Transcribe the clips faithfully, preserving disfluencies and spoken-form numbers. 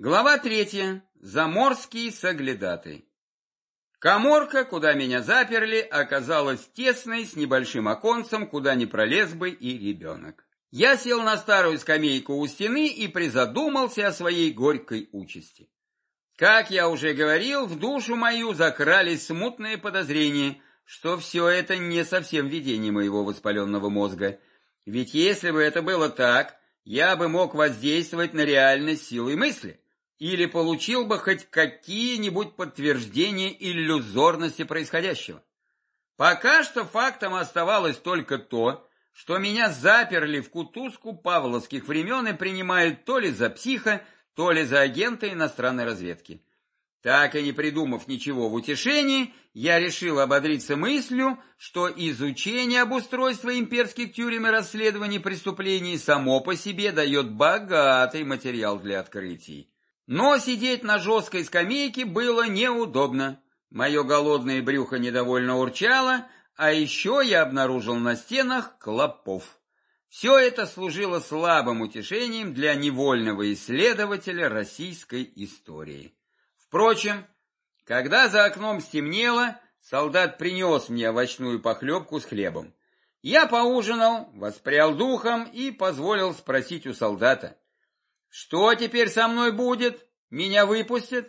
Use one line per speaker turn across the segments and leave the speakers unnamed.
Глава третья. Заморский соглядатый. Каморка, куда меня заперли, оказалась тесной, с небольшим оконцем, куда не пролез бы и ребенок. Я сел на старую скамейку у стены и призадумался о своей горькой участи. Как я уже говорил, в душу мою закрались смутные подозрения, что все это не совсем видение моего воспаленного мозга. Ведь если бы это было так, я бы мог воздействовать на реальность силой мысли. Или получил бы хоть какие-нибудь подтверждения иллюзорности происходящего. Пока что фактом оставалось только то, что меня заперли в кутузку павловских времен и принимают то ли за психа, то ли за агента иностранной разведки. Так и не придумав ничего в утешении, я решил ободриться мыслью, что изучение обустройства имперских тюрем и расследования преступлений само по себе дает богатый материал для открытий. Но сидеть на жесткой скамейке было неудобно. Мое голодное брюхо недовольно урчало, а еще я обнаружил на стенах клопов. Все это служило слабым утешением для невольного исследователя российской истории. Впрочем, когда за окном стемнело, солдат принес мне овощную похлебку с хлебом. Я поужинал, воспрял духом и позволил спросить у солдата: «Что теперь со мной будет? Меня выпустят?»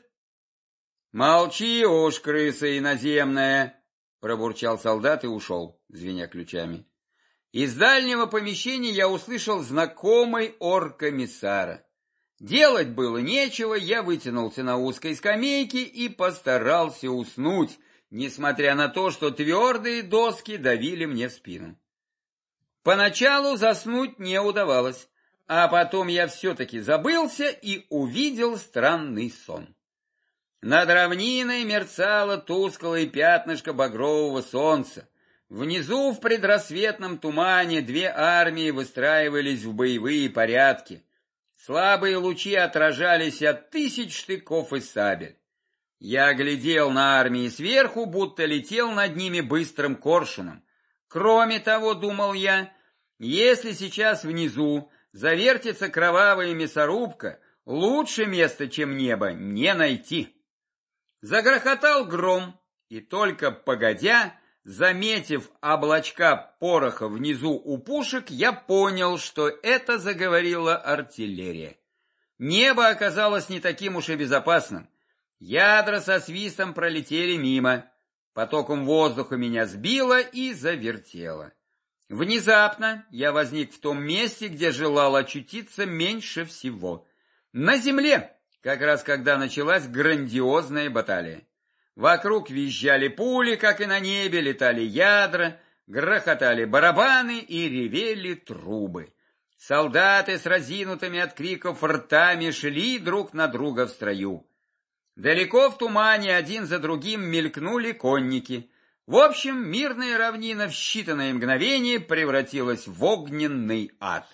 «Молчи уж, крыса иноземная!» — пробурчал солдат и ушел, звеня ключами. Из дальнего помещения я услышал знакомый ор комиссара. Делать было нечего, я вытянулся на узкой скамейке и постарался уснуть, несмотря на то, что твердые доски давили мне в спину. Поначалу заснуть не удавалось. А потом я все-таки забылся и увидел странный сон. Над равниной мерцало тусклое пятнышко багрового солнца. Внизу в предрассветном тумане две армии выстраивались в боевые порядки. Слабые лучи отражались от тысяч штыков и сабель. Я глядел на армии сверху, будто летел над ними быстрым коршуном. Кроме того, думал я, если сейчас внизу завертится кровавая мясорубка, лучше места, чем небо, не найти. Загрохотал гром, и только погодя, заметив облачка пороха внизу у пушек, я понял, что это заговорила артиллерия. Небо оказалось не таким уж и безопасным. Ядра со свистом пролетели мимо. Потоком воздуха меня сбило и завертело. Внезапно я возник в том месте, где желал очутиться меньше всего. На земле, как раз когда началась грандиозная баталия. Вокруг визжали пули, как и на небе, летали ядра, грохотали барабаны и ревели трубы. Солдаты с разинутыми от криков ртами шли друг на друга в строю. Далеко в тумане один за другим мелькнули конники. В общем, мирная равнина в считанные мгновения превратилась в огненный ад.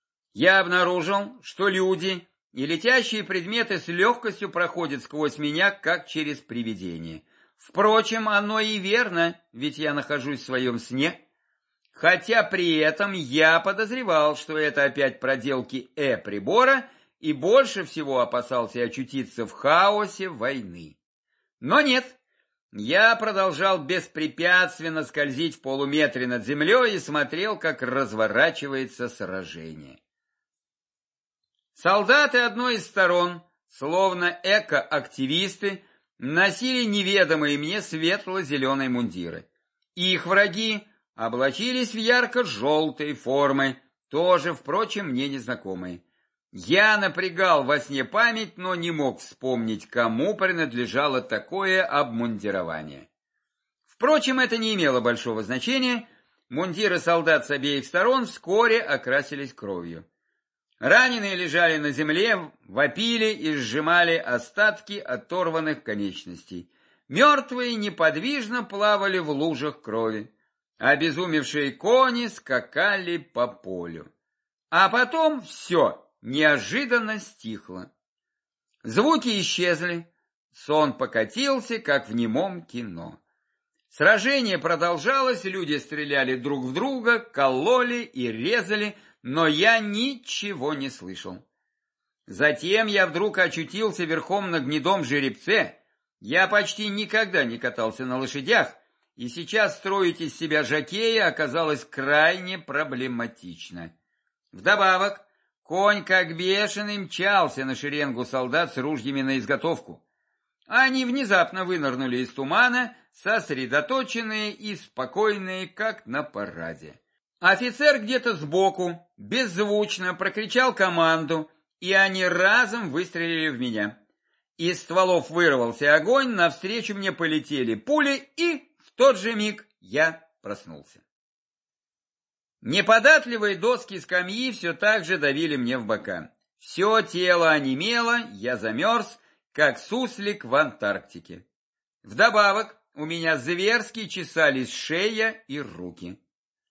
Я обнаружил, что люди и летящие предметы с легкостью проходят сквозь меня, как через привидение. Впрочем, оно и верно, ведь я нахожусь в своем сне. Хотя при этом я подозревал, что это опять проделки Э-прибора, и больше всего опасался очутиться в хаосе войны. Но нет. Я продолжал беспрепятственно скользить в полуметре над землей и смотрел, как разворачивается сражение. Солдаты одной из сторон, словно эко-активисты, носили неведомые мне светло-зеленые мундиры. Их враги облачились в ярко-желтые формы, тоже, впрочем, мне незнакомые. Я напрягал во сне память, но не мог вспомнить, кому принадлежало такое обмундирование. Впрочем, это не имело большого значения. Мундиры солдат с обеих сторон вскоре окрасились кровью. Раненые лежали на земле, вопили и сжимали остатки оторванных конечностей. Мертвые неподвижно плавали в лужах крови. Обезумевшие кони скакали по полю. А потом все неожиданно стихло. Звуки исчезли, сон покатился, как в немом кино. Сражение продолжалось, люди стреляли друг в друга, кололи и резали, но я ничего не слышал. Затем я вдруг очутился верхом на гнедом жеребце. Я почти никогда не катался на лошадях, и сейчас строить из себя жокея оказалось крайне проблематично. Вдобавок, конь как бешеный мчался на шеренгу солдат с ружьями на изготовку. Они внезапно вынырнули из тумана, сосредоточенные и спокойные, как на параде. Офицер где-то сбоку беззвучно прокричал команду, и они разом выстрелили в меня. Из стволов вырвался огонь, навстречу мне полетели пули, и в тот же миг я проснулся. Неподатливые доски скамьи все так же давили мне в бока. Все тело онемело, я замерз, как суслик в Антарктике. Вдобавок у меня зверски чесались шея и руки.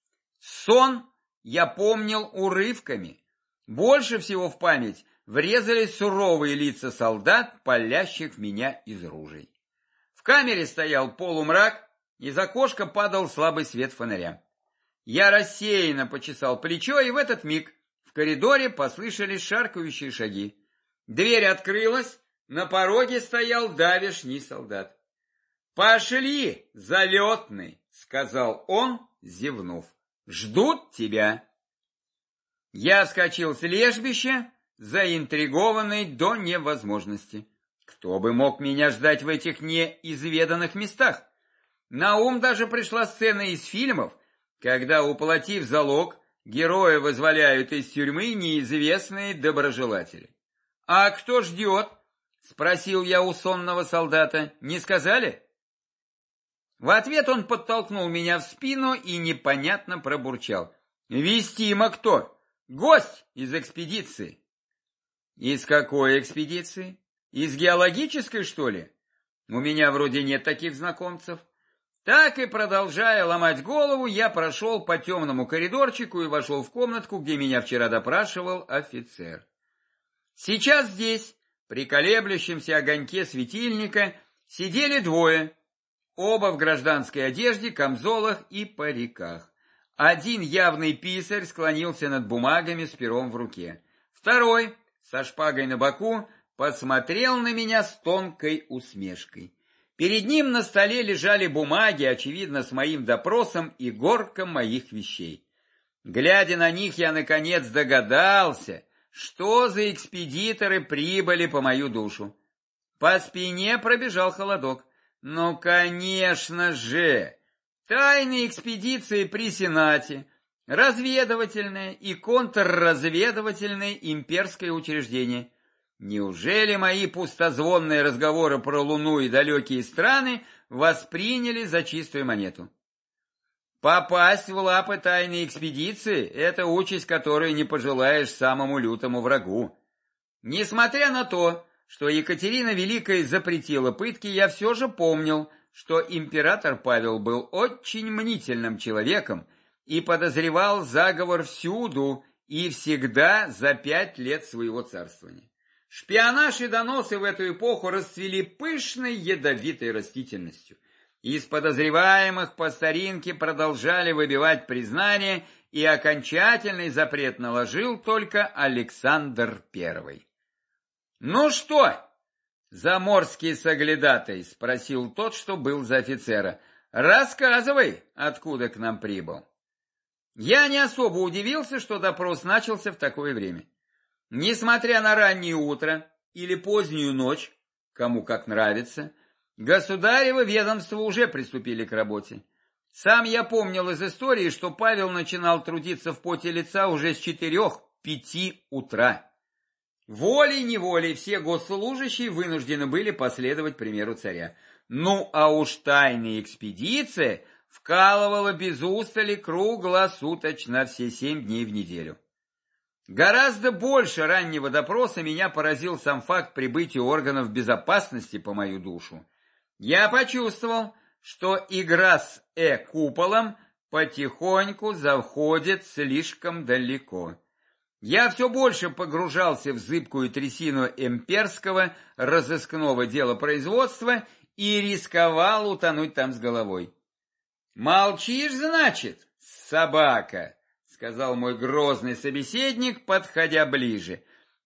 Сон я помнил урывками. Больше всего в память врезались суровые лица солдат, палящих в меня из ружей. В камере стоял полумрак, из окошка падал слабый свет фонаря. Я рассеянно почесал плечо, и в этот миг в коридоре послышались шаркающие шаги. Дверь открылась, на пороге стоял давешний солдат. «Пошли, залетный!» — сказал он, зевнув. «Ждут тебя!» Я вскочил с лежбища, заинтригованный до невозможности. Кто бы мог меня ждать в этих неизведанных местах? На ум даже пришла сцена из фильмов, когда, уплатив залог, героя вызволяют из тюрьмы неизвестные доброжелатели. «А кто ждет?» — спросил я у сонного солдата. «Не сказали?» В ответ он подтолкнул меня в спину и непонятно пробурчал. «Вестимо кто? Гость из экспедиции». «Из какой экспедиции? Из геологической, что ли? У меня вроде нет таких знакомцев». Так и продолжая ломать голову, я прошел по темному коридорчику и вошел в комнатку, где меня вчера допрашивал офицер. Сейчас здесь, при колеблющемся огоньке светильника, сидели двое, оба в гражданской одежде, камзолах и париках. Один явный писарь склонился над бумагами с пером в руке. Второй, со шпагой на боку, посмотрел на меня с тонкой усмешкой. Перед ним на столе лежали бумаги, очевидно, с моим допросом и горка моих вещей. Глядя на них, я наконец догадался, что за экспедиторы прибыли по мою душу. По спине пробежал холодок. Ну, конечно же, тайные экспедиции при Сенате, разведывательное и контрразведывательное имперское учреждение. Неужели мои пустозвонные разговоры про Луну и далекие страны восприняли за чистую монету? Попасть в лапы тайной экспедиции – это участь, которую не пожелаешь самому лютому врагу. Несмотря на то, что Екатерина Великая запретила пытки, я все же помнил, что император Павел был очень мнительным человеком и подозревал заговор всюду и всегда за пять лет своего царствования. Шпионаж и доносы в эту эпоху расцвели пышной ядовитой растительностью. Из подозреваемых по старинке продолжали выбивать признание, и окончательный запрет наложил только Александр Первый. «Ну что, заморский соглядатай?» — спросил тот, что был за офицера. «Рассказывай, откуда к нам прибыл». Я не особо удивился, что допрос начался в такое время. Несмотря на раннее утро или позднюю ночь, кому как нравится, государево ведомства уже приступили к работе. Сам я помнил из истории, что Павел начинал трудиться в поте лица уже с четырех-пяти утра. Волей-неволей все госслужащие вынуждены были последовать примеру царя. Ну а уж тайная экспедиция вкалывала без устали круглосуточно все семь дней в неделю. Гораздо больше раннего допроса меня поразил сам факт прибытия органов безопасности по мою душу. Я почувствовал, что игра с Э-куполом потихоньку заходит слишком далеко. Я все больше погружался в зыбкую трясину имперского разыскного делопроизводства и рисковал утонуть там с головой. «Молчишь, значит, собака?» — сказал мой грозный собеседник, подходя ближе.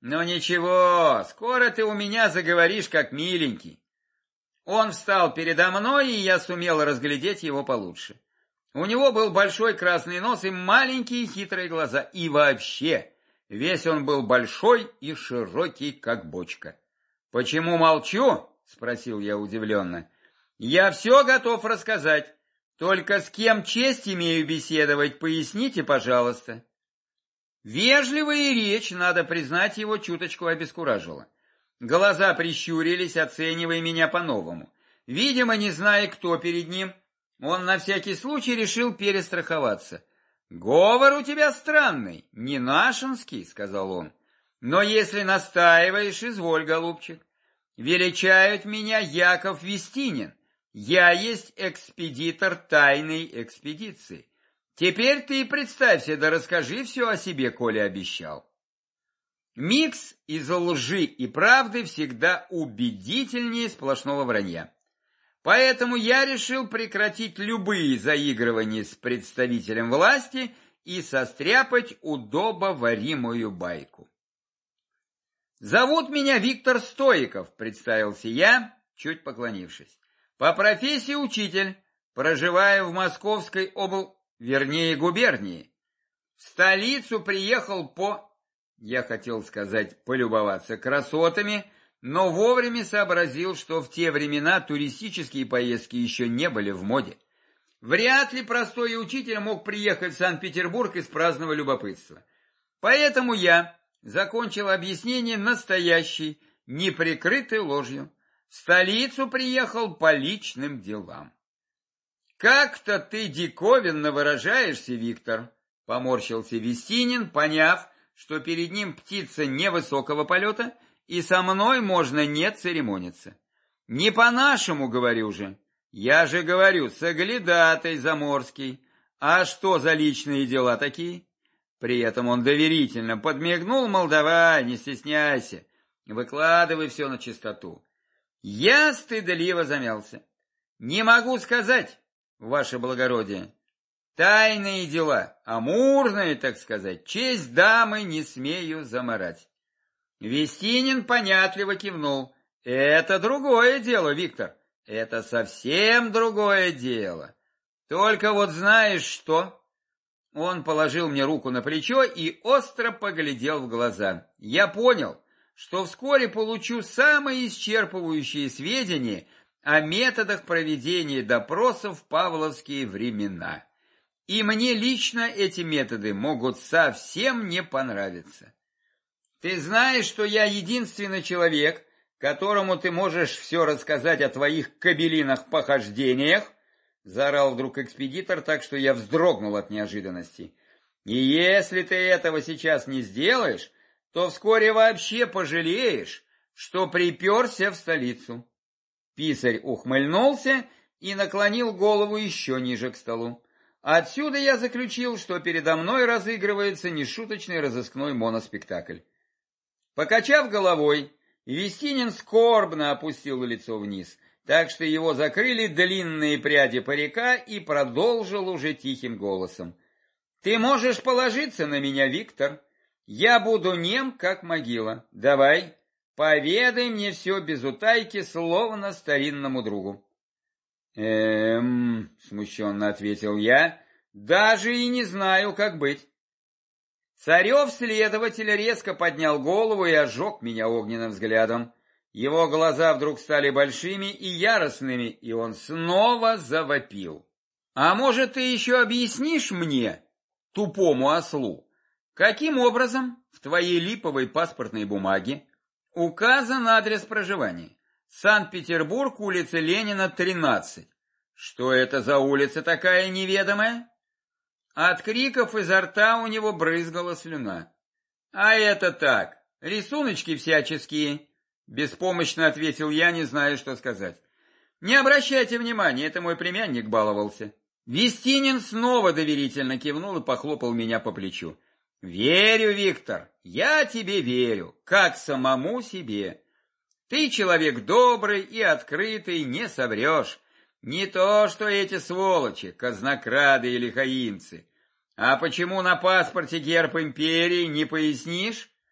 Ну ничего, скоро ты у меня заговоришь как миленький. Он встал передо мной, и я сумел разглядеть его получше. У него был большой красный нос и маленькие хитрые глаза, и вообще весь он был большой и широкий, как бочка. «Почему молчу?» — спросил я удивленно. «Я все готов рассказать, только с кем честь имею беседовать, поясните, пожалуйста». Вежливая речь, надо признать, его чуточку обескуражила. Глаза прищурились, оценивая меня по-новому. Видимо, не зная, кто перед ним, он на всякий случай решил перестраховаться. «Говор у тебя странный, не нашинский», — сказал он. «Но если настаиваешь, изволь, голубчик. Величают меня Яков Вестинин. Я есть экспедитор тайной экспедиции. Теперь ты представься, да расскажи все о себе, коли обещал». Микс из лжи и правды всегда убедительнее сплошного вранья. Поэтому я решил прекратить любые заигрывания с представителем власти и состряпать удобоваримую байку. «Зовут меня Виктор Стоиков», — представился я, чуть поклонившись. «По профессии учитель, проживаю в Московской обл... вернее губернии. В столицу приехал по...» Я хотел сказать полюбоваться красотами, но вовремя сообразил, что в те времена туристические поездки еще не были в моде. Вряд ли простой учитель мог приехать в Санкт-Петербург из праздного любопытства. Поэтому я закончил объяснение настоящей, неприкрытой ложью. В столицу приехал по личным делам. «Как-то ты диковинно выражаешься, Виктор», — поморщился Вестинин, поняв, что перед ним птица невысокого полета, и со мной можно не церемониться. «Не по-нашему, говорю же. Я же говорю, соглядатай заморский. А что за личные дела такие?» При этом он доверительно подмигнул, мол, давай, не стесняйся, выкладывай все на чистоту. Я стыдливо замялся. «Не могу сказать, ваше благородие. Тайные дела, амурные, так сказать, честь дамы не смею замарать». Вестинин понятливо кивнул. «Это другое дело, Виктор, это совсем другое дело. Только вот знаешь что?» Он положил мне руку на плечо и остро поглядел в глаза. Я понял, что вскоре получу самые исчерпывающие сведения о методах проведения допросов в павловские времена. И мне лично эти методы могут совсем не понравиться. «Ты знаешь, что я единственный человек, которому ты можешь все рассказать о твоих кобелиных похождениях?» — заорал вдруг экспедитор, так что я вздрогнул от неожиданности. «И если ты этого сейчас не сделаешь, то вскоре вообще пожалеешь, что приперся в столицу». Писарь ухмыльнулся и наклонил голову еще ниже к столу. Отсюда я заключил, что передо мной разыгрывается нешуточный разыскной моноспектакль. Покачав головой, Вестинин скорбно опустил лицо вниз, так что его закрыли длинные пряди парика, и продолжил уже тихим голосом. «Ты можешь положиться на меня, Виктор. Я буду нем, как могила. Давай, поведай мне все без утайки, словно старинному другу». «Эм...» — смущенно ответил я, — «даже и не знаю, как быть». Царев-следователь резко поднял голову и ожег меня огненным взглядом. Его глаза вдруг стали большими и яростными, и он снова завопил. «А может, ты еще объяснишь мне, тупому ослу, каким образом в твоей липовой паспортной бумаге указан адрес проживания? Санкт-Петербург, улица Ленина, тринадцать. Что это за улица такая неведомая?» От криков изо рта у него брызгала слюна. «А это так, рисуночки всяческие», — беспомощно ответил я, не зная, что сказать. «Не обращайте внимания, это мой племянник баловался». Вестинин снова доверительно кивнул и похлопал меня по плечу. «Верю, Виктор, я тебе верю, как самому себе. Ты человек добрый и открытый, не соврешь. Не то, что эти сволочи, казнокрады или лихаимцы. А почему на паспорте герб империи, не пояснишь?»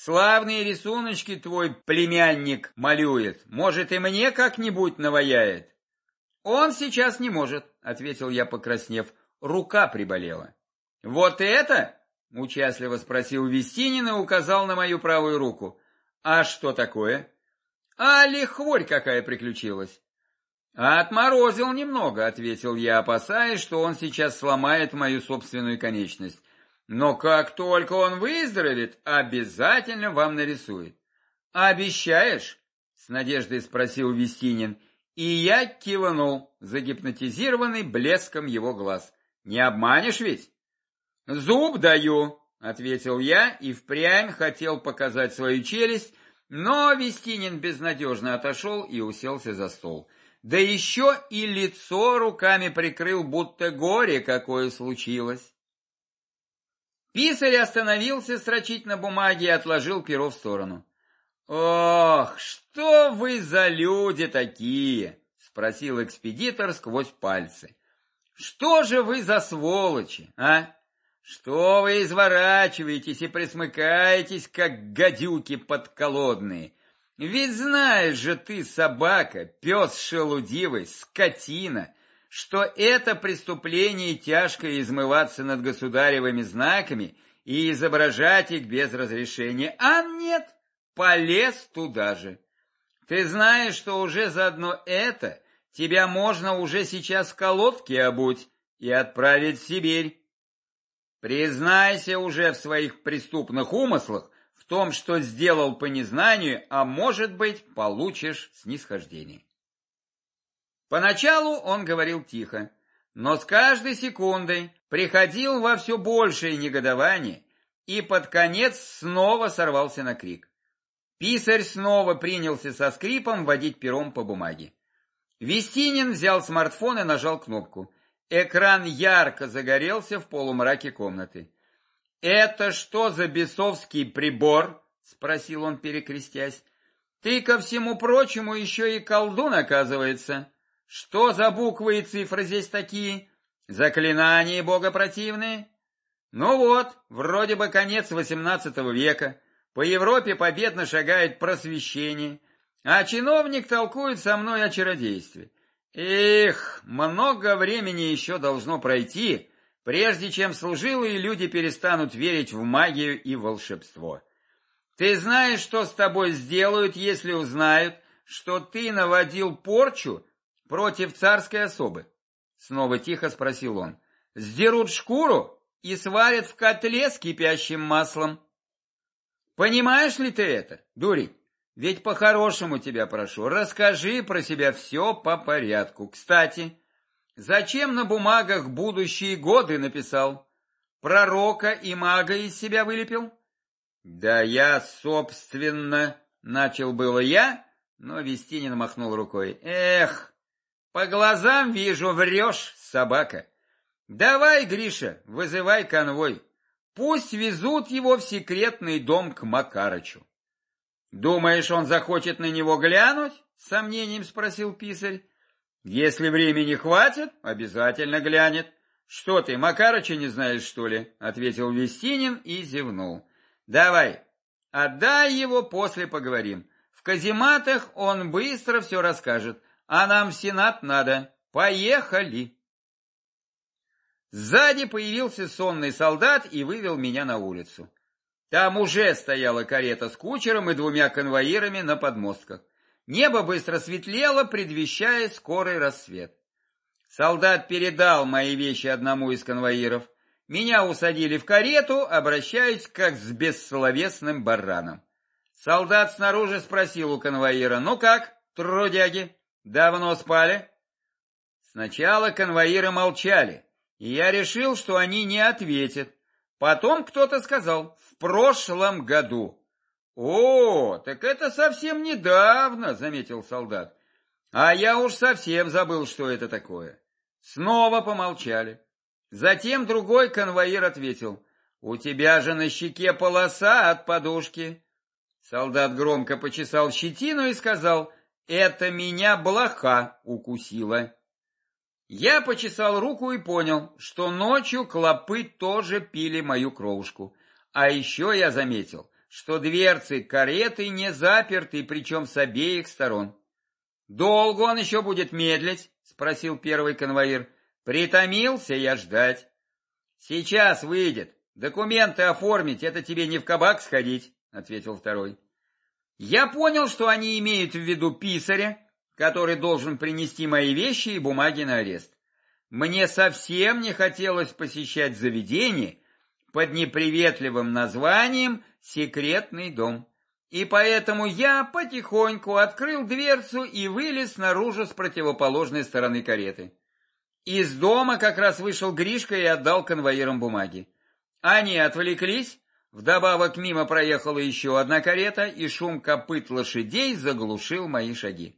Славные рисуночки твой племянник малюет. Может, и мне как-нибудь наваяет? Он сейчас не может, ответил я, покраснев. Рука приболела. Вот это? Участливо спросил Вестинин и указал на мою правую руку. А что такое? А лихворь какая приключилась. Отморозил немного, ответил я, опасаясь, что он сейчас сломает мою собственную конечность. Но как только он выздоровеет, обязательно вам нарисует. Обещаешь? С надеждой спросил Вестинин, и я кивнул, загипнотизированный блеском его глаз. Не обманешь ведь? Зуб даю, ответил я и впрямь хотел показать свою челюсть, но Вестинин безнадежно отошел и уселся за стол. Да еще и лицо руками прикрыл, будто горе какое случилось. Писарь остановился строчить на бумаге и отложил перо в сторону. «Ох, что вы за люди такие?» — спросил экспедитор сквозь пальцы. «Что же вы за сволочи, а? Что вы изворачиваетесь и присмыкаетесь, как гадюки подколодные? Ведь знаешь же ты, собака, пес шелудивый, скотина, что это преступление тяжко измываться над государевыми знаками и изображать их без разрешения, а нет, полез туда же. Ты знаешь, что уже заодно это тебя можно уже сейчас в колодке обуть и отправить в Сибирь. Признайся уже в своих преступных умыслах, в том, что сделал по незнанию, а может быть, получишь снисхождение. Поначалу он говорил тихо, но с каждой секундой приходил во все большее негодование и под конец снова сорвался на крик. Писарь снова принялся со скрипом водить пером по бумаге. Вестинин взял смартфон и нажал кнопку. Экран ярко загорелся в полумраке комнаты. «Это что за бесовский прибор?» — спросил он, перекрестясь. «Ты, ко всему прочему, еще и колдун, оказывается. Что за буквы и цифры здесь такие? Заклинания богопротивные? Ну вот, вроде бы конец восемнадцатого века. По Европе победно шагает просвещение, а чиновник толкует со мной о чародействе. Эх, много времени еще должно пройти, прежде чем служилые люди перестанут верить в магию и волшебство. Ты знаешь, что с тобой сделают, если узнают, что ты наводил порчу против царской особы? Снова тихо спросил он. Сдерут шкуру и сварят в котле с кипящим маслом. Понимаешь ли ты это, дурень? Ведь по-хорошему тебя прошу, расскажи про себя все по порядку. Кстати, зачем на бумагах будущие годы написал? Пророка и мага из себя вылепил? Да я, собственно, начал было я, но Вестинин махнул рукой. Эх, по глазам вижу, врешь, собака. Давай, Гриша, вызывай конвой. Пусть везут его в секретный дом к Макарычу. Думаешь, он захочет на него глянуть? С сомнением спросил писарь. Если времени хватит, обязательно глянет. Что ты, Макарыча не знаешь, что ли? Ответил Вестинин и зевнул. Давай, отдай его, после поговорим. В казематах он быстро все расскажет, а нам в Сенат надо. Поехали! Сзади появился сонный солдат и вывел меня на улицу. Там уже стояла карета с кучером и двумя конвоирами на подмостках. Небо быстро светлело, предвещая скорый рассвет. Солдат передал мои вещи одному из конвоиров. Меня усадили в карету, обращаясь как с бессловесным бараном. Солдат снаружи спросил у конвоира: «Ну как, трудяги, давно спали?» Сначала конвоиры молчали, и я решил, что они не ответят. Потом кто-то сказал: «В прошлом году». «О, так это совсем недавно», — заметил солдат. «А я уж совсем забыл, что это такое». Снова помолчали. Затем другой конвоир ответил: «У тебя же на щеке полоса от подушки». Солдат громко почесал щетину и сказал: «Это меня блоха укусила». Я почесал руку и понял, что ночью клопы тоже пили мою кровушку. А еще я заметил, что дверцы кареты не заперты, причем с обеих сторон. «Долго он еще будет медлить?» — спросил первый конвоир. «Притомился я ждать». «Сейчас выйдет. Документы оформить, это тебе не в кабак сходить», — ответил второй. Я понял, что они имеют в виду писаря, который должен принести мои вещи и бумаги на арест. Мне совсем не хотелось посещать заведение под неприветливым названием «Секретный дом». И поэтому я потихоньку открыл дверцу и вылез наружу с противоположной стороны кареты. Из дома как раз вышел Гришка и отдал конвоирам бумаги. Они отвлеклись, вдобавок мимо проехала еще одна карета, и шум копыт лошадей заглушил мои шаги.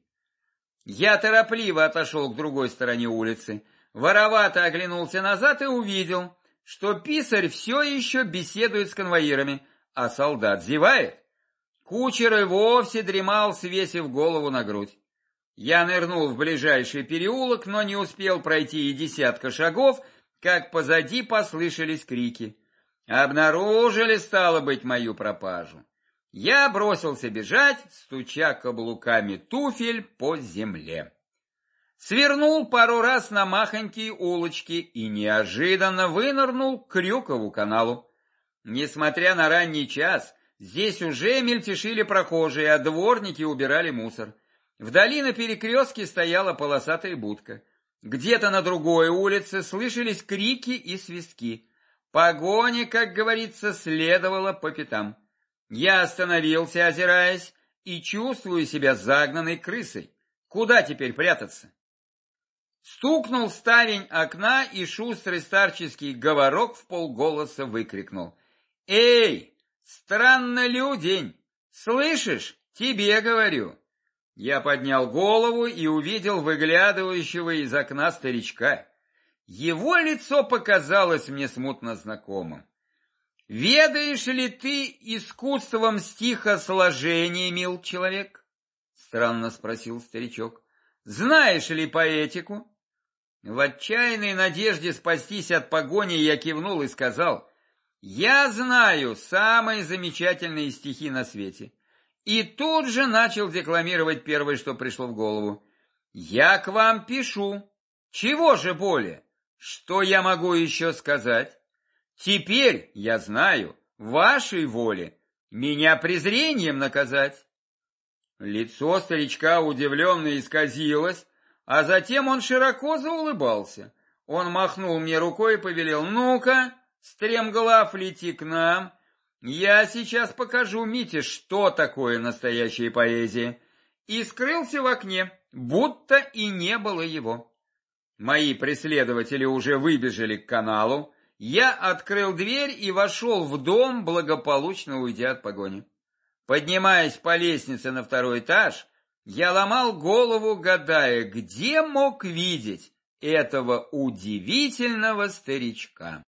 Я торопливо отошел к другой стороне улицы, воровато оглянулся назад и увидел, что писарь все еще беседует с конвоирами, а солдат зевает. Кучер и вовсе дремал, свесив голову на грудь. Я нырнул в ближайший переулок, но не успел пройти и десятка шагов, как позади послышались крики. Обнаружили, стало быть, мою пропажу. Я бросился бежать, стуча каблуками туфель по земле. Свернул пару раз на махонькие улочки и неожиданно вынырнул к Крюкову каналу. Несмотря на ранний час, здесь уже мельтешили прохожие, а дворники убирали мусор. Вдали на перекрестке стояла полосатая будка. Где-то на другой улице слышались крики и свистки. Погоня, как говорится, следовала по пятам. Я остановился, озираясь, и чувствую себя загнанной крысой. Куда теперь прятаться? Стукнул ставень окна, и шустрый старческий говорок вполголоса выкрикнул: «Эй, страннолюдень! Слышишь? Тебе говорю!» Я поднял голову и увидел выглядывающего из окна старичка. Его лицо показалось мне смутно знакомым. «Ведаешь ли ты искусством стихосложения, мил человек?» — странно спросил старичок. «Знаешь ли поэтику?» В отчаянной надежде спастись от погони я кивнул и сказал: «Я знаю самые замечательные стихи на свете». И тут же начал декламировать первое, что пришло в голову. «Я к вам пишу. Чего же более? Что я могу еще сказать? Теперь, я знаю, вашей воле меня презрением наказать». Лицо старичка удивленно исказилось, а затем он широко заулыбался. Он махнул мне рукой и повелел: «Ну-ка, стремглав, лети к нам. Я сейчас покажу Мите, что такое настоящая поэзия», и скрылся в окне, будто и не было его. Мои преследователи уже выбежали к каналу. Я открыл дверь и вошел в дом, благополучно уйдя от погони. Поднимаясь по лестнице на второй этаж, я ломал голову, гадая, где мог видеть этого удивительного старичка.